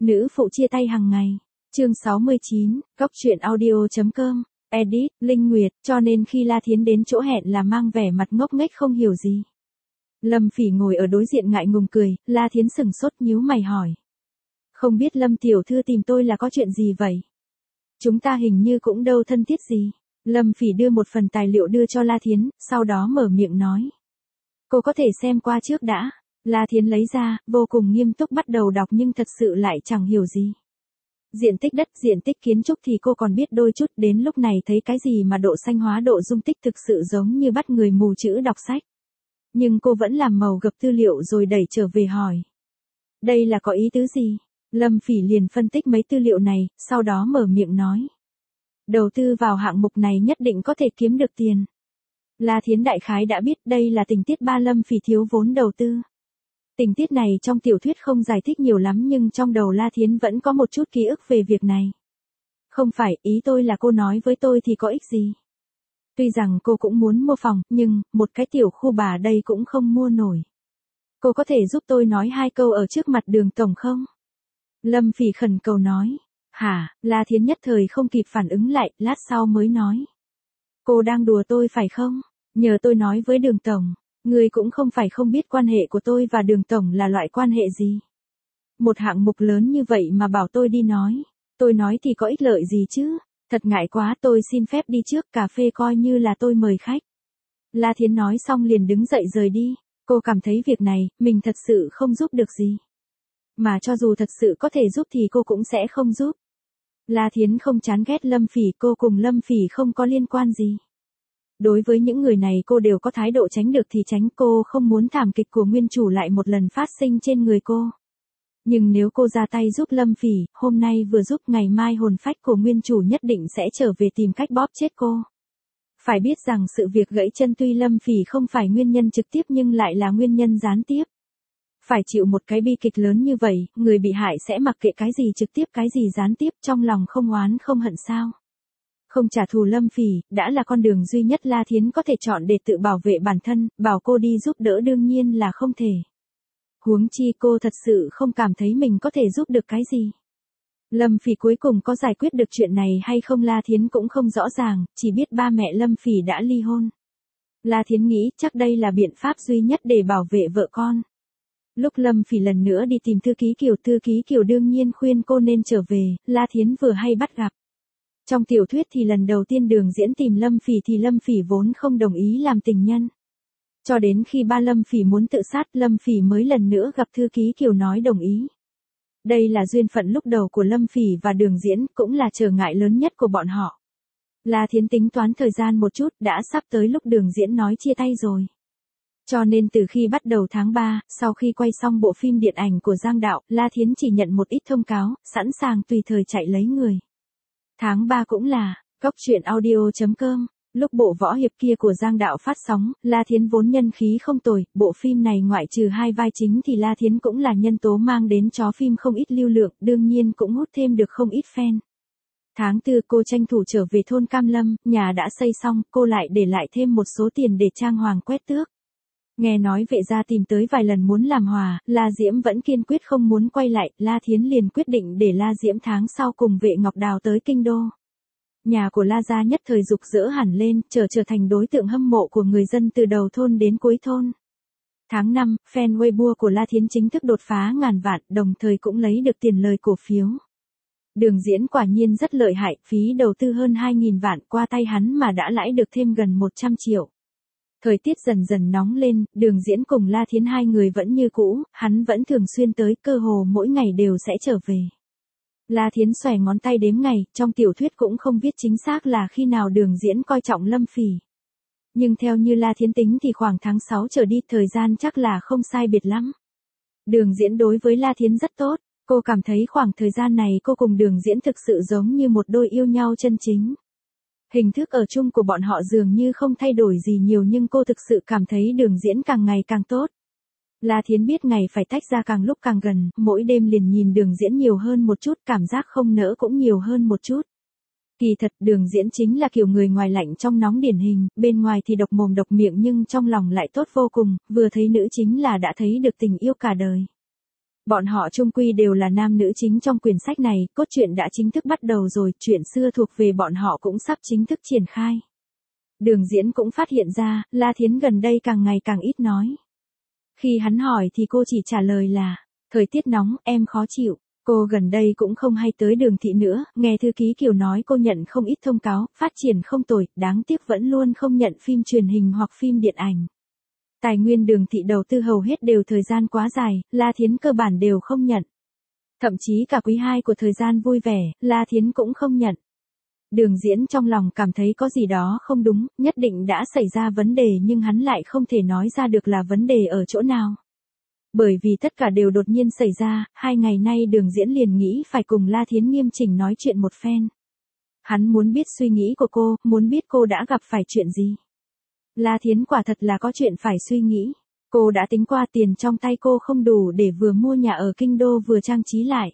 Nữ phụ chia tay hàng ngày. Chương 69, Cóc truyện audio.com. Edit, Linh Nguyệt, cho nên khi La Thiến đến chỗ hẹn là mang vẻ mặt ngốc nghếch không hiểu gì. Lâm Phỉ ngồi ở đối diện ngại ngùng cười, La Thiến sững sốt nhíu mày hỏi. Không biết Lâm tiểu thư tìm tôi là có chuyện gì vậy? Chúng ta hình như cũng đâu thân thiết gì. Lâm Phỉ đưa một phần tài liệu đưa cho La Thiến, sau đó mở miệng nói. Cô có thể xem qua trước đã. La Thiến lấy ra, vô cùng nghiêm túc bắt đầu đọc nhưng thật sự lại chẳng hiểu gì. Diện tích đất, diện tích kiến trúc thì cô còn biết đôi chút, đến lúc này thấy cái gì mà độ xanh hóa độ dung tích thực sự giống như bắt người mù chữ đọc sách. Nhưng cô vẫn làm màu gập tư liệu rồi đẩy trở về hỏi. Đây là có ý tứ gì? Lâm Phỉ liền phân tích mấy tư liệu này, sau đó mở miệng nói. Đầu tư vào hạng mục này nhất định có thể kiếm được tiền. La Thiến đại khái đã biết đây là tình tiết ba Lâm Phỉ thiếu vốn đầu tư. Tình tiết này trong tiểu thuyết không giải thích nhiều lắm nhưng trong đầu La Thiến vẫn có một chút ký ức về việc này. Không phải, ý tôi là cô nói với tôi thì có ích gì. Tuy rằng cô cũng muốn mua phòng, nhưng, một cái tiểu khu bà đây cũng không mua nổi. Cô có thể giúp tôi nói hai câu ở trước mặt Đường tổng không? Lâm Phỉ khẩn cầu nói. Hả, La Thiến nhất thời không kịp phản ứng lại, lát sau mới nói. Cô đang đùa tôi phải không? Nhờ tôi nói với Đường tổng. Người cũng không phải không biết quan hệ của tôi và Đường tổng là loại quan hệ gì. Một hạng mục lớn như vậy mà bảo tôi đi nói. Tôi nói thì có ích lợi gì chứ? Thật ngại quá, tôi xin phép đi trước, cà phê coi như là tôi mời khách. La Thiến nói xong liền đứng dậy rời đi. Cô cảm thấy việc này, mình thật sự không giúp được gì. Mà cho dù thật sự có thể giúp thì cô cũng sẽ không giúp. La Thiến không chán ghét Lâm Phỉ, cô cùng Lâm Phỉ không có liên quan gì. Đối với những người này cô đều có thái độ tránh được thì tránh, cô không muốn thảm kịch của nguyên chủ lại một lần phát sinh trên người cô. Nhưng nếu cô ra tay giúp Lâm Phỉ, hôm nay vừa giúp ngày mai hồn phách của nguyên chủ nhất định sẽ trở về tìm cách bóp chết cô. Phải biết rằng sự việc gãy chân tuy Lâm Phỉ không phải nguyên nhân trực tiếp nhưng lại là nguyên nhân gián tiếp. Phải chịu một cái bi kịch lớn như vậy, người bị hại sẽ mặc kệ cái gì trực tiếp cái gì gián tiếp, trong lòng không oán không hận sao. Không trả thù Lâm Phỉ, đã là con đường duy nhất La Thiến có thể chọn để tự bảo vệ bản thân, bảo cô đi giúp đỡ đương nhiên là không thể. Huống chi cô thật sự không cảm thấy mình có thể giúp được cái gì. Lâm Phỉ cuối cùng có giải quyết được chuyện này hay không La Thiến cũng không rõ ràng, chỉ biết ba mẹ Lâm Phỉ đã ly hôn. La Thiến nghĩ chắc đây là biện pháp duy nhất để bảo vệ vợ con. Lúc Lâm Phỉ lần nữa đi tìm thư ký Kiều đương nhiên khuyên cô nên trở về, La Thiến vừa hay bắt gặp. Trong tiểu thuyết thì lần đầu tiên Đường Diễn tìm Lâm Phỉ thì Lâm Phỉ vốn không đồng ý làm tình nhân. Cho đến khi ba Lâm Phỉ muốn tự sát, Lâm Phỉ mới lần nữa gặp thư ký Kiều nói đồng ý. Đây là duyên phận lúc đầu của Lâm Phỉ và Đường Diễn, cũng là trở ngại lớn nhất của bọn họ. La Thiến tính toán thời gian một chút, đã sắp tới lúc Đường Diễn nói chia tay rồi. Cho nên từ khi bắt đầu tháng 3, sau khi quay xong bộ phim điện ảnh của Giang Đạo, La Thiến chỉ nhận một ít thông cáo, sẵn sàng tùy thời chạy lấy người. Tháng 3 cũng là, Cóc truyện audio.com, lúc bộ võ hiệp kia của Giang Đạo phát sóng, La Thiến vốn nhân khí không tồi, bộ phim này ngoại trừ hai vai chính thì La Thiến cũng là nhân tố mang đến cho phim không ít lưu lượng, đương nhiên cũng hút thêm được không ít fan. Tháng 4 cô tranh thủ trở về thôn Cam Lâm, nhà đã xây xong, cô lại để lại thêm một số tiền để trang hoàng quét tước. Nghe nói vệ gia tìm tới vài lần muốn làm hòa, La Diễm vẫn kiên quyết không muốn quay lại, La Thiến liền quyết định để La Diễm tháng sau cùng Vệ Ngọc Đào tới kinh đô. Nhà của La gia nhất thời rục rỡ hẳn lên, trở thành đối tượng hâm mộ của người dân từ đầu thôn đến cuối thôn. Tháng 5, fan Weibo của La Thiến chính thức đột phá ngàn vạn, đồng thời cũng lấy được tiền lời cổ phiếu. Đường Diễn quả nhiên rất lợi hại, phí đầu tư hơn 2.000 vạn qua tay hắn mà đã lãi được thêm gần 100 triệu. Thời tiết dần dần nóng lên, Đường Diễn cùng La Thiến hai người vẫn như cũ, hắn vẫn thường xuyên tới, cơ hồ mỗi ngày đều sẽ trở về. La Thiến xòe ngón tay đếm ngày, trong tiểu thuyết cũng không viết chính xác là khi nào Đường Diễn coi trọng Lâm Phỉ. Nhưng theo như La Thiến tính thì khoảng tháng 6 trở đi, thời gian chắc là không sai biệt lắm. Đường Diễn đối với La Thiến rất tốt, cô cảm thấy khoảng thời gian này cô cùng Đường Diễn thực sự giống như một đôi yêu nhau chân chính. Hình thức ở chung của bọn họ dường như không thay đổi gì nhiều nhưng cô thực sự cảm thấy Đường Diễn càng ngày càng tốt. La Thiến biết ngày phải tách ra càng lúc càng gần, mỗi đêm liền nhìn Đường Diễn nhiều hơn một chút, cảm giác không nỡ cũng nhiều hơn một chút. Kỳ thật Đường Diễn chính là kiểu người ngoài lạnh trong nóng điển hình, bên ngoài thì độc mồm độc miệng nhưng trong lòng lại tốt vô cùng, vừa thấy nữ chính là đã thấy được tình yêu cả đời. Bọn họ chung quy đều là nam nữ chính trong quyển sách này, cốt truyện đã chính thức bắt đầu rồi, chuyện xưa thuộc về bọn họ cũng sắp chính thức triển khai. Đường Diễn cũng phát hiện ra, La Thiến gần đây càng ngày càng ít nói. Khi hắn hỏi thì cô chỉ trả lời là, thời tiết nóng, em khó chịu. Cô gần đây cũng không hay tới Đường thị nữa, nghe thư ký Kiều nói cô nhận không ít thông cáo, phát triển không tồi, đáng tiếc vẫn luôn không nhận phim truyền hình hoặc phim điện ảnh. Tài nguyên Đường thị đầu tư hầu hết đều thời gian quá dài, La Thiến cơ bản đều không nhận. Thậm chí cả quý 2 của thời gian vui vẻ, La Thiến cũng không nhận. Đường Diễn trong lòng cảm thấy có gì đó không đúng, nhất định đã xảy ra vấn đề nhưng hắn lại không thể nói ra được là vấn đề ở chỗ nào. Bởi vì tất cả đều đột nhiên xảy ra, 2 ngày nay Đường Diễn liền nghĩ phải cùng La Thiến nghiêm chỉnh nói chuyện một phen. Hắn muốn biết suy nghĩ của cô, muốn biết cô đã gặp phải chuyện gì. La Thiến quả thật là có chuyện phải suy nghĩ. Cô đã tính qua tiền trong tay cô không đủ để vừa mua nhà ở Kinh Đô vừa trang trí lại.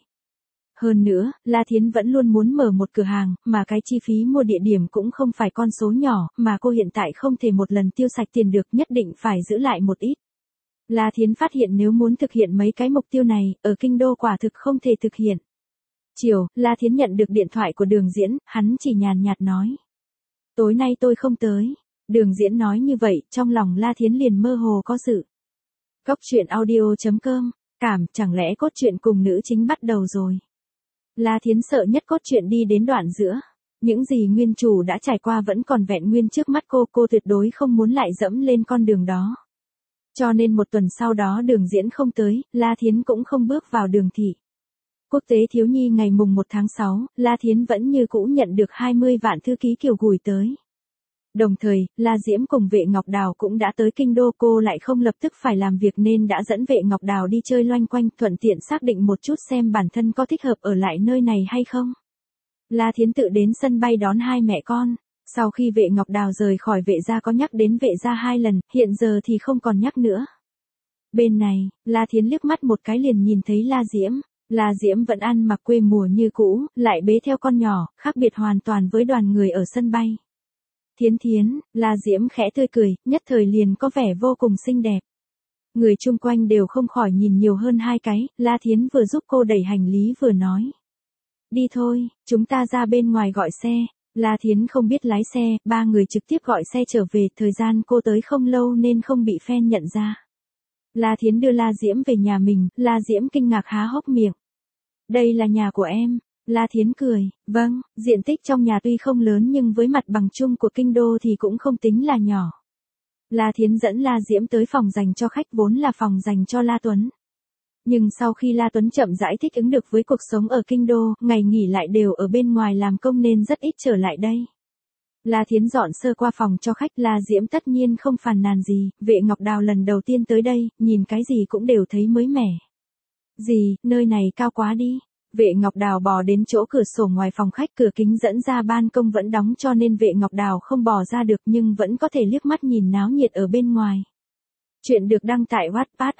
Hơn nữa, La Thiến vẫn luôn muốn mở một cửa hàng, mà cái chi phí mua địa điểm cũng không phải con số nhỏ, mà cô hiện tại không thể một lần tiêu sạch tiền được, nhất định phải giữ lại một ít. La Thiến phát hiện nếu muốn thực hiện mấy cái mục tiêu này, ở Kinh Đô quả thực không thể thực hiện. Chiều, La Thiến nhận được điện thoại của Đường Diễn, hắn chỉ nhàn nhạt nói. Tối nay tôi không tới. Đường Diễn nói như vậy, trong lòng La Thiến liền mơ hồ có sự. Cốc truyện audio.com, chẳng lẽ cốt truyện cùng nữ chính bắt đầu rồi. La Thiến sợ nhất cốt truyện đi đến đoạn giữa. Những gì nguyên chủ đã trải qua vẫn còn vẹn nguyên trước mắt cô tuyệt đối không muốn lại dẫm lên con đường đó. Cho nên một tuần sau đó Đường Diễn không tới, La Thiến cũng không bước vào Đường thị. Quốc tế thiếu nhi ngày mùng 1 tháng 6, La Thiến vẫn như cũ nhận được 20 vạn thư ký Kiều gửi tới. Đồng thời, La Diễm cùng Vệ Ngọc Đào cũng đã tới Kinh Đô, cô lại không lập tức phải làm việc nên đã dẫn Vệ Ngọc Đào đi chơi loanh quanh, thuận tiện xác định một chút xem bản thân có thích hợp ở lại nơi này hay không. La Thiến tự đến sân bay đón hai mẹ con, sau khi Vệ Ngọc Đào rời khỏi Vệ gia có nhắc đến Vệ gia 2 lần, hiện giờ thì không còn nhắc nữa. Bên này, La Thiến liếc mắt một cái liền nhìn thấy La Diễm. La Diễm vẫn ăn mặc quê mùa như cũ, lại bế theo con nhỏ, khác biệt hoàn toàn với đoàn người ở sân bay. Thiến, La Diễm khẽ tươi cười, nhất thời liền có vẻ vô cùng xinh đẹp. Người chung quanh đều không khỏi nhìn nhiều hơn 2 cái, La Thiến vừa giúp cô đẩy hành lý vừa nói. Đi thôi, chúng ta ra bên ngoài gọi xe. La Thiến không biết lái xe, 3 người trực tiếp gọi xe trở về, thời gian cô tới không lâu nên không bị fan nhận ra. La Thiến đưa La Diễm về nhà mình, La Diễm kinh ngạc há hốc miệng. Đây là nhà của em. La Thiến cười, vâng, diện tích trong nhà tuy không lớn nhưng với mặt bằng chung của Kinh Đô thì cũng không tính là nhỏ. La Thiến dẫn La Diễm tới phòng dành cho khách vốn là phòng dành cho La Tuấn. Nhưng sau khi La Tuấn chậm rãi thích ứng được với cuộc sống ở Kinh Đô, ngày nghỉ lại đều ở bên ngoài làm công nên rất ít trở lại đây. La Thiến dọn sơ qua phòng cho khách, La Diễm tất nhiên không phàn nàn gì, Vệ Ngọc Đào lần đầu tiên tới đây, nhìn cái gì cũng đều thấy mới mẻ. Gì, nơi này cao quá đi. Vệ Ngọc Đào bò đến chỗ cửa sổ ngoài phòng khách, cửa kính dẫn ra ban công vẫn đóng cho nên Vệ Ngọc Đào không bò ra được nhưng vẫn có thể liếc mắt nhìn náo nhiệt ở bên ngoài. Chuyện được đăng tại Wattpad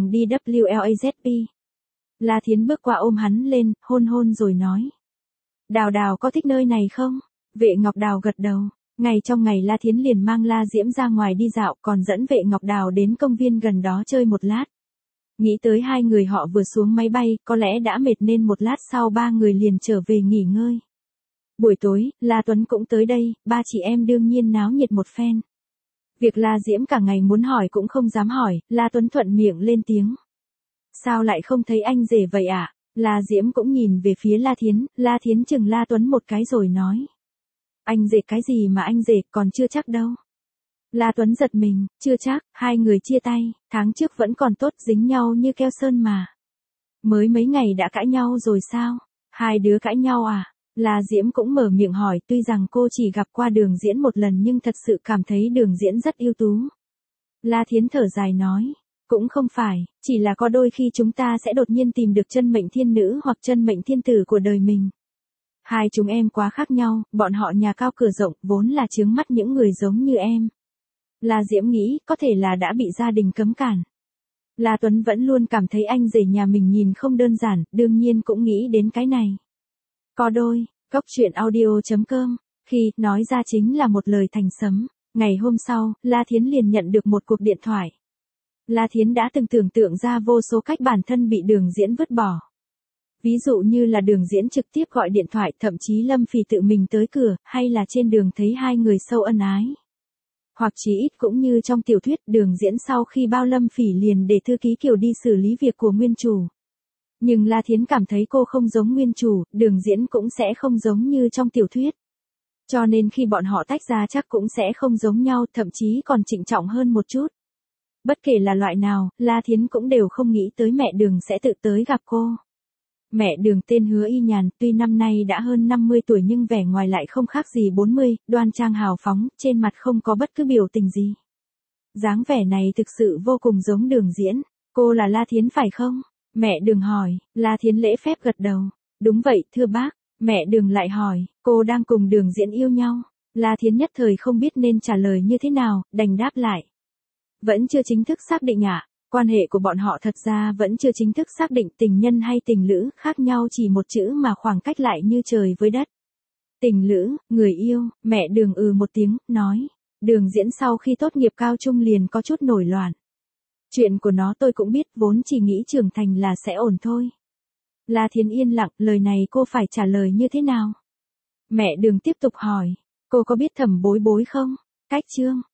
a.dwlazp. La Thiến bước qua ôm hắn lên, hôn rồi nói. Đào có thích nơi này không? Vệ Ngọc Đào gật đầu. Ngày trong ngày La Thiến liền mang La Diễm ra ngoài đi dạo, còn dẫn Vệ Ngọc Đào đến công viên gần đó chơi một lát. Nghĩ tới 2 người họ vừa xuống máy bay, có lẽ đã mệt nên một lát sau 3 người liền trở về nghỉ ngơi. Buổi tối, La Tuấn cũng tới đây, 3 chị em đương nhiên náo nhiệt một phen. Việc La Diễm cả ngày muốn hỏi cũng không dám hỏi, La Tuấn thuận miệng lên tiếng. Sao lại không thấy anh rể vậy ạ? La Diễm cũng nhìn về phía La Thiến chừng La Tuấn một cái rồi nói. Anh rể cái gì mà anh rể, còn chưa chắc đâu. La Tuấn giật mình, chưa chắc, 2 người chia tay, tháng trước vẫn còn tốt, dính nhau như keo sơn mà. Mới mấy ngày đã cãi nhau rồi sao? 2 đứa cãi nhau à? La Diễm cũng mở miệng hỏi, tuy rằng cô chỉ gặp qua Đường Diễn một lần nhưng thật sự cảm thấy Đường Diễn rất ưu tú. La Thiến thở dài nói, cũng không phải, chỉ là có đôi khi chúng ta sẽ đột nhiên tìm được chân mệnh thiên nữ hoặc chân mệnh thiên tử của đời mình. 2 chúng em quá khác nhau, bọn họ nhà cao cửa rộng, vốn là chướng mắt những người giống như em. La Diễm nghĩ, có thể là đã bị gia đình cấm cản. La Tuấn vẫn luôn cảm thấy anh rể nhà mình nhìn không đơn giản, đương nhiên cũng nghĩ đến cái này. Có đôi, cốc truyện audio.com, khi nói ra chính là một lời thành sấm. Ngày hôm sau, La Thiến liền nhận được một cuộc điện thoại. La Thiến đã từng tưởng tượng ra vô số cách bản thân bị Đường Diễn vứt bỏ. Ví dụ như là Đường Diễn trực tiếp gọi điện thoại, thậm chí Lâm Phỉ tự mình tới cửa, hay là trên đường thấy hai người sâu ân ái. Hoặc chí ít cũng như trong tiểu thuyết, Đường Diễn sau khi bao Lâm Phỉ liền để thư ký Kiều đi xử lý việc của nguyên chủ. Nhưng La Thiến cảm thấy cô không giống nguyên chủ, Đường Diễn cũng sẽ không giống như trong tiểu thuyết. Cho nên khi bọn họ tách ra chắc cũng sẽ không giống nhau, thậm chí còn trịnh trọng hơn một chút. Bất kể là loại nào, La Thiến cũng đều không nghĩ tới mẹ Đường sẽ tự tới gặp cô. Mẹ Đường tên Hứa Y Nhàn, tuy năm nay đã hơn 50 tuổi nhưng vẻ ngoài lại không khác gì 40, đoan trang hào phóng, trên mặt không có bất cứ biểu tình gì. Dáng vẻ này thực sự vô cùng giống Đường Diễn. Cô là La Thiến phải không? Mẹ Đường hỏi. La Thiến lễ phép gật đầu. Đúng vậy, thưa bác. Mẹ Đường lại hỏi, cô đang cùng Đường Diễn yêu nhau. La Thiến nhất thời không biết nên trả lời như thế nào, đành đáp lại. Vẫn chưa chính thức xác định ạ. Quan hệ của bọn họ thật ra vẫn chưa chính thức xác định, tình nhân hay tình lữ khác nhau chỉ một chữ mà khoảng cách lại như trời với đất. Tình lữ, người yêu, mẹ Đường một tiếng, nói. Đường Diễn sau khi tốt nghiệp cao trung liền có chút nổi loạn. Chuyện của nó tôi cũng biết, vốn chỉ nghĩ trưởng thành là sẽ ổn thôi. La Thiến yên lặng, lời này cô phải trả lời như thế nào? Mẹ Đường tiếp tục hỏi, cô có biết Thẩm Bối Bối không? Cách Trương,